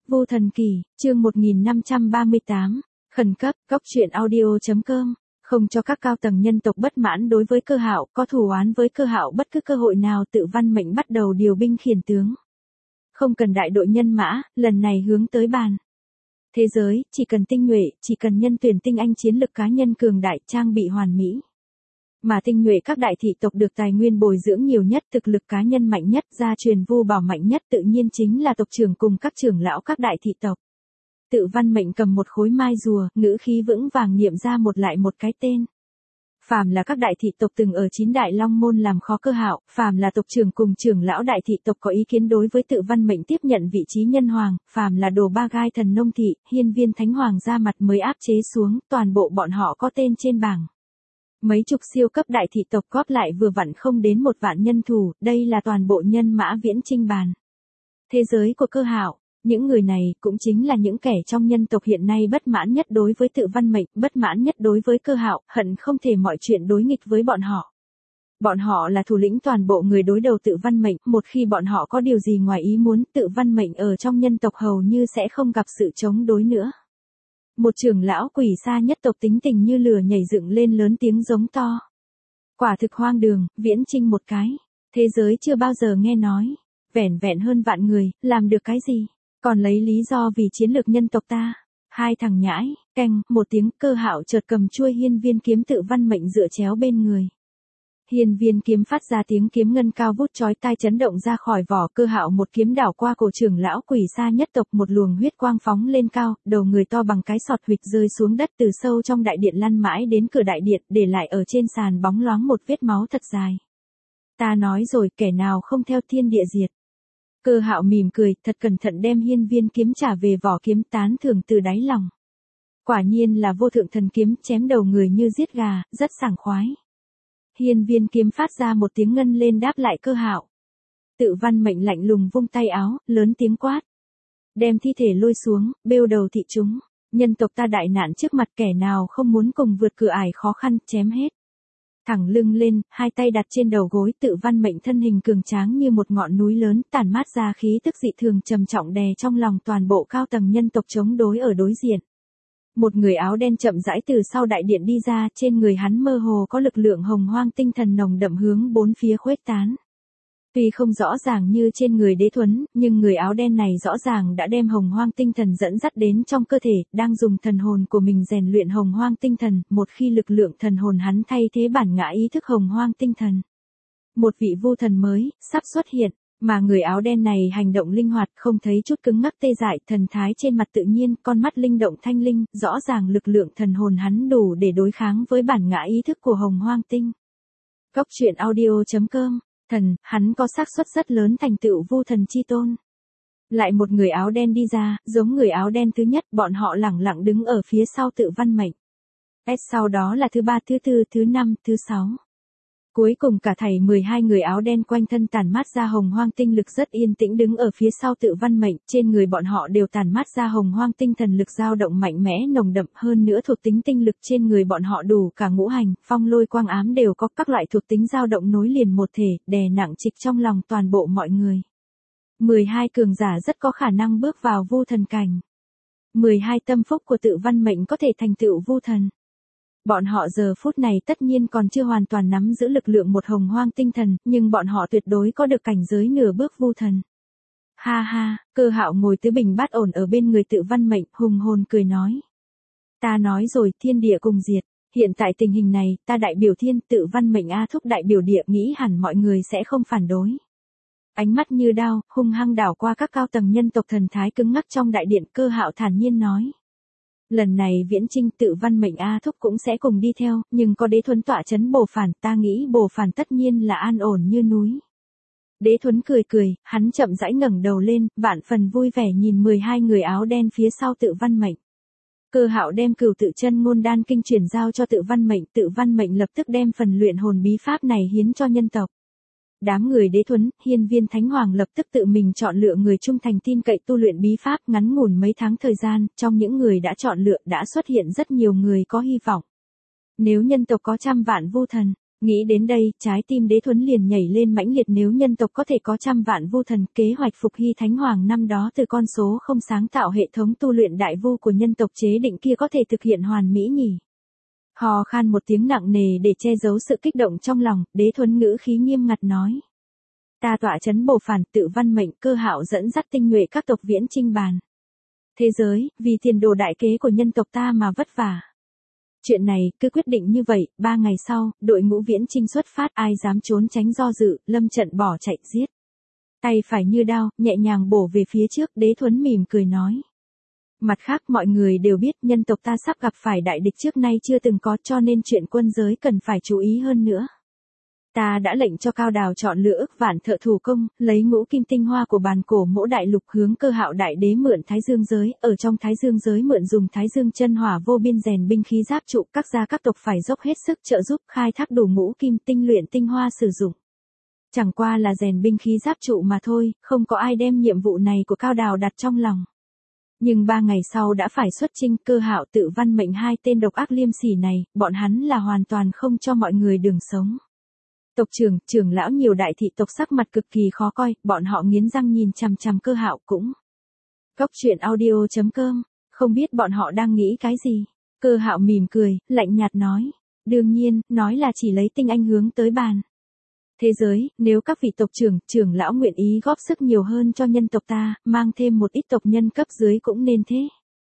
Vô Thần Kỳ, chương 1538, khẩn cấp, góc truyện audio.com, không cho các cao tầng nhân tộc bất mãn đối với Cơ Hạo, có thù oán với Cơ Hạo bất cứ cơ hội nào Tự Văn Mệnh bắt đầu điều binh khiển tướng. Không cần đại đội nhân mã, lần này hướng tới bàn. Thế giới, chỉ cần tinh nhuệ, chỉ cần nhân tuyển tinh anh chiến lực cá nhân cường đại trang bị hoàn mỹ. Mà tinh nhuệ các đại thị tộc được tài nguyên bồi dưỡng nhiều nhất, thực lực cá nhân mạnh nhất, gia truyền vu bảo mạnh nhất tự nhiên chính là tộc trưởng cùng các trưởng lão các đại thị tộc. Tự Văn Mệnh cầm một khối mai rùa, ngữ khí vững vàng niệm ra một lại một cái tên. Phàm là các đại thị tộc từng ở 9 đại long môn làm khó Cơ Hạo, phàm là tộc trưởng cùng trưởng lão đại thị tộc có ý kiến đối với Tự Văn Mệnh tiếp nhận vị trí nhân hoàng, phàm là đồ ba gai thần nông thị, hiên viên thánh hoàng ra mặt mới áp chế xuống, toàn bộ bọn họ có tên trên bảng. Mấy chục siêu cấp đại thị tộc góp lại vừa vặn không đến 1 vạn nhân thủ, đây là toàn bộ nhân mã viễn chinh bàn. Thế giới của Cơ Hạo, những người này cũng chính là những kẻ trong nhân tộc hiện nay bất mãn nhất đối với Tự Văn Mệnh, bất mãn nhất đối với Cơ Hạo, hận không thể mọi chuyện đối nghịch với bọn họ. Bọn họ là thủ lĩnh toàn bộ người đối đầu Tự Văn Mệnh, một khi bọn họ có điều gì ngoài ý muốn, Tự Văn Mệnh ở trong nhân tộc hầu như sẽ không gặp sự chống đối nữa. Một trưởng lão quỷ xa nhất tộc tính tình như lửa nhảy dựng lên lớn tiếng giống to. Quả thực hoang đường, viễn chinh một cái. Thế giới chưa bao giờ nghe nói. Vẻn vẹn hơn vạn người, làm được cái gì? Còn lấy lý do vì chiến lược nhân tộc ta. Hai thằng nhãi, canh, một tiếng. Cơ Hạo chợt cầm chuôi hiên viên kiếm Tự Văn Mệnh dựa chéo bên người. Hiên viên kiếm phát ra tiếng kiếm ngân cao vút chói tai chấn động ra khỏi vỏ. Cơ Hạo một kiếm đảo qua cổ trưởng lão quỷ xa nhất tộc, một luồng huyết quang phóng lên cao, đầu người to bằng cái sọt huỵch rơi xuống đất từ sâu trong đại điện lăn mãi đến cửa đại điện, để lại ở trên sàn bóng loáng một vết máu thật dài. Ta nói rồi, kẻ nào không theo thiên địa diệt. Cơ Hạo mỉm cười, thật cẩn thận đem hiên viên kiếm trả về vỏ kiếm, tán thưởng từ đáy lòng. Quả nhiên là vô thượng thần kiếm, chém đầu người như giết gà, rất sảng khoái. Hiên viên kiếm phát ra một tiếng ngân lên đáp lại Cơ Hạo. Tự Văn Mệnh lạnh lùng vung tay áo, lớn tiếng quát. Đem thi thể lôi xuống, bêu đầu thị chúng. Nhân tộc ta đại nạn trước mặt, kẻ nào không muốn cùng vượt cửa ải khó khăn, chém hết. Thẳng lưng lên, hai tay đặt trên đầu gối, Tự Văn Mệnh thân hình cường tráng như một ngọn núi lớn, tản mát ra khí tức dị thường trầm trọng đè trong lòng toàn bộ cao tầng nhân tộc chống đối ở đối diện. Một người áo đen chậm rãi từ sau đại điện đi ra, trên người hắn mơ hồ có lực lượng hồng hoang tinh thần nồng đậm hướng bốn phía khuếch tán. Tuy không rõ ràng như trên người Đế Thuấn, nhưng người áo đen này rõ ràng đã đem hồng hoang tinh thần dẫn dắt đến trong cơ thể, đang dùng thần hồn của mình rèn luyện hồng hoang tinh thần, một khi lực lượng thần hồn hắn thay thế bản ngã ý thức hồng hoang tinh thần. Một vị vu thần mới, sắp xuất hiện. Mà người áo đen này hành động linh hoạt, không thấy chút cứng ngắc tê dại, thần thái trên mặt tự nhiên, con mắt linh động thanh linh, rõ ràng lực lượng thần hồn hắn đủ để đối kháng với bản ngã ý thức của hồng hoang tinh. Góc truyện audio.com, thần, hắn có xác suất rất lớn thành tựu vu thần chi tôn. Lại một người áo đen đi ra, giống người áo đen thứ nhất, bọn họ lẳng lặng đứng ở phía sau Tự Văn Mệnh. Sau đó là thứ 3, thứ 4, thứ 5, thứ 6. Cuối cùng cả thảy 12 người áo đen quanh thân tản mát ra hồng hoang tinh lực rất yên tĩnh đứng ở phía sau Tự Văn Mệnh, trên người bọn họ đều tản mát ra hồng hoang tinh thần lực dao động mạnh mẽ nồng đậm, hơn nữa thuộc tính tinh lực trên người bọn họ đủ cả ngũ hành, phong lôi quang ám đều có các loại thuộc tính dao động nối liền một thể, đè nặng trịch trong lòng toàn bộ mọi người. 12 cường giả rất có khả năng bước vào vu thần cảnh. 12 tâm phúc của Tự Văn Mệnh có thể thành tựu vu thần. Bọn họ giờ phút này tất nhiên còn chưa hoàn toàn nắm giữ lực lượng một hồng hoang tinh thần, nhưng bọn họ tuyệt đối có được cảnh giới nửa bước vu thần. Ha ha, Cơ Hạo ngồi tứ bình bát ổn ở bên người Tự Văn Mệnh, hùng hồn cười nói. Ta nói rồi, thiên địa cùng diệt, hiện tại tình hình này, ta đại biểu thiên, Tự Văn Mệnh A thúc đại biểu địa, nghĩ hẳn mọi người sẽ không phản đối. Ánh mắt như đao, hung hăng đảo qua các cao tầng nhân tộc thần thái cứng ngắc trong đại điện, Cơ Hạo thản nhiên nói. Lần này viễn chinh Tự Văn Mệnh A thúc cũng sẽ cùng đi theo, nhưng có Đế Thuấn tọa chấn bồ phản, ta nghĩ bồ phản tất nhiên là an ổn như núi. Đế Thuấn cười cười, hắn chậm rãi ngẩng đầu lên, vạn phần vui vẻ nhìn 12 người áo đen phía sau Tự Văn Mệnh. Cơ Hạo đem Cửu Tự Chân Ngôn Đan kinh truyền giao cho Tự Văn Mệnh lập tức đem phần luyện hồn bí pháp này hiến cho nhân tộc. Đám người Đế Thuấn, hiên viên thánh hoàng lập tức tự mình chọn lựa người trung thành tin cậy tu luyện bí pháp, ngắn ngủn mấy tháng thời gian, trong những người đã chọn lựa đã xuất hiện rất nhiều người có hy vọng. Nếu nhân tộc có trăm vạn vu thần, Nghĩ đến đây, trái tim Đế Thuấn liền nhảy lên mãnh liệt, nếu nhân tộc có thể có trăm vạn vu thần, kế hoạch phục hy thánh hoàng năm đó từ con số không sáng tạo hệ thống tu luyện đại vu của nhân tộc chế định kia có thể thực hiện hoàn mỹ nhỉ. Hò khan một tiếng nặng nề để che giấu sự kích động trong lòng, Đế Thuấn ngữ khí nghiêm ngặt nói. Ta tọa chấn bổ phản, tự văn mệnh, Cơ Hạo dẫn dắt tinh nhuệ các tộc viễn chinh bàn thế giới, vì tiền đồ đại kế của nhân tộc ta mà vất vả. Chuyện này, cứ quyết định như vậy, 3 ngày sau, đội ngũ viễn chinh xuất phát, ai dám trốn tránh do dự, lâm trận bỏ chạy giết. Tay phải như đao, nhẹ nhàng bổ về phía trước, Đế Thuấn mỉm cười nói. Mặt khác mọi người đều biết nhân tộc ta sắp gặp phải đại địch trước nay chưa từng có, cho nên chuyện quân giới cần phải chú ý hơn nữa. Ta đã lệnh cho Cao Đào chọn lựa ức vạn thợ thủ công, lấy ngũ kim tinh hoa của bàn cổ mỗ đại lục hướng Cơ Hạo đại đế mượn Thái Dương giới, ở trong Thái Dương giới mượn dùng Thái Dương chân hỏa vô biên rèn binh khí giáp trụ, các gia các tộc phải dốc hết sức trợ giúp khai thác đủ ngũ kim tinh luyện tinh hoa sử dụng. Chẳng qua là rèn binh khí giáp trụ mà thôi, không có ai đem nhiệm vụ này của Cao Đào đặt trong lòng. Nhưng 3 ngày sau đã phải xuất chinh, Cơ Hạo tự văn mệnh hai tên độc ác liêm sỉ này, bọn hắn là hoàn toàn không cho mọi người đường sống. Tộc trưởng, trưởng lão nhiều đại thị tộc sắc mặt cực kỳ khó coi, bọn họ nghiến răng nhìn chằm chằm Cơ Hạo cũng. Góc truyện audio.com, không biết bọn họ đang nghĩ cái gì. Cơ Hạo mỉm cười, lạnh nhạt nói. Đương nhiên, nói là chỉ lấy tinh anh hướng tới bàn thế giới, nếu các vị tộc trưởng, trưởng lão nguyện ý góp sức nhiều hơn cho nhân tộc ta, mang thêm một ít tộc nhân cấp dưới cũng nên thế.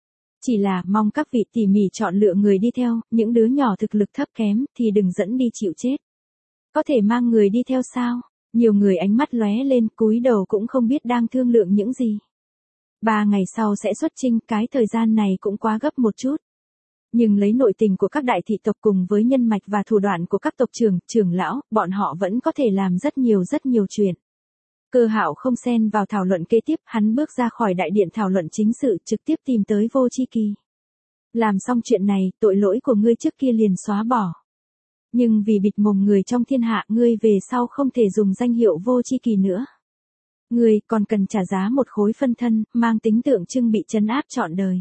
Chỉ là mong các vị tỉ mỉ chọn lựa người đi theo, những đứa nhỏ thực lực thấp kém thì đừng dẫn đi chịu chết. Có thể mang người đi theo sao? Nhiều người ánh mắt lóe lên, cúi đầu cũng không biết đang thương lượng những gì. 3 ngày sau sẽ xuất chinh, cái thời gian này cũng quá gấp một chút. Nhưng lấy nội tình của các đại thị tộc cùng với nhân mạch và thủ đoạn của các tộc trưởng, trưởng lão, bọn họ vẫn có thể làm rất nhiều chuyện. Cơ Hạo không xen vào thảo luận kế tiếp, hắn bước ra khỏi đại điện thảo luận chính sự, trực tiếp tìm tới Vô Chi Kỳ. Làm xong chuyện này, tội lỗi của ngươi trước kia liền xóa bỏ. Nhưng vì bịt mồm người trong thiên hạ, ngươi về sau không thể dùng danh hiệu Vô Chi Kỳ nữa. Ngươi còn cần trả giá một khối phân thân, mang tính tượng trưng bị trấn áp trọn đời.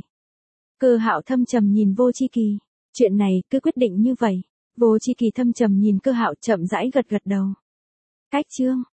Cơ Hạo thâm trầm nhìn Vô Chi Kỳ. Chuyện này cứ quyết định như vậy. Vô Chi Kỳ thâm trầm nhìn Cơ Hạo, chậm rãi gật đầu. Cách chương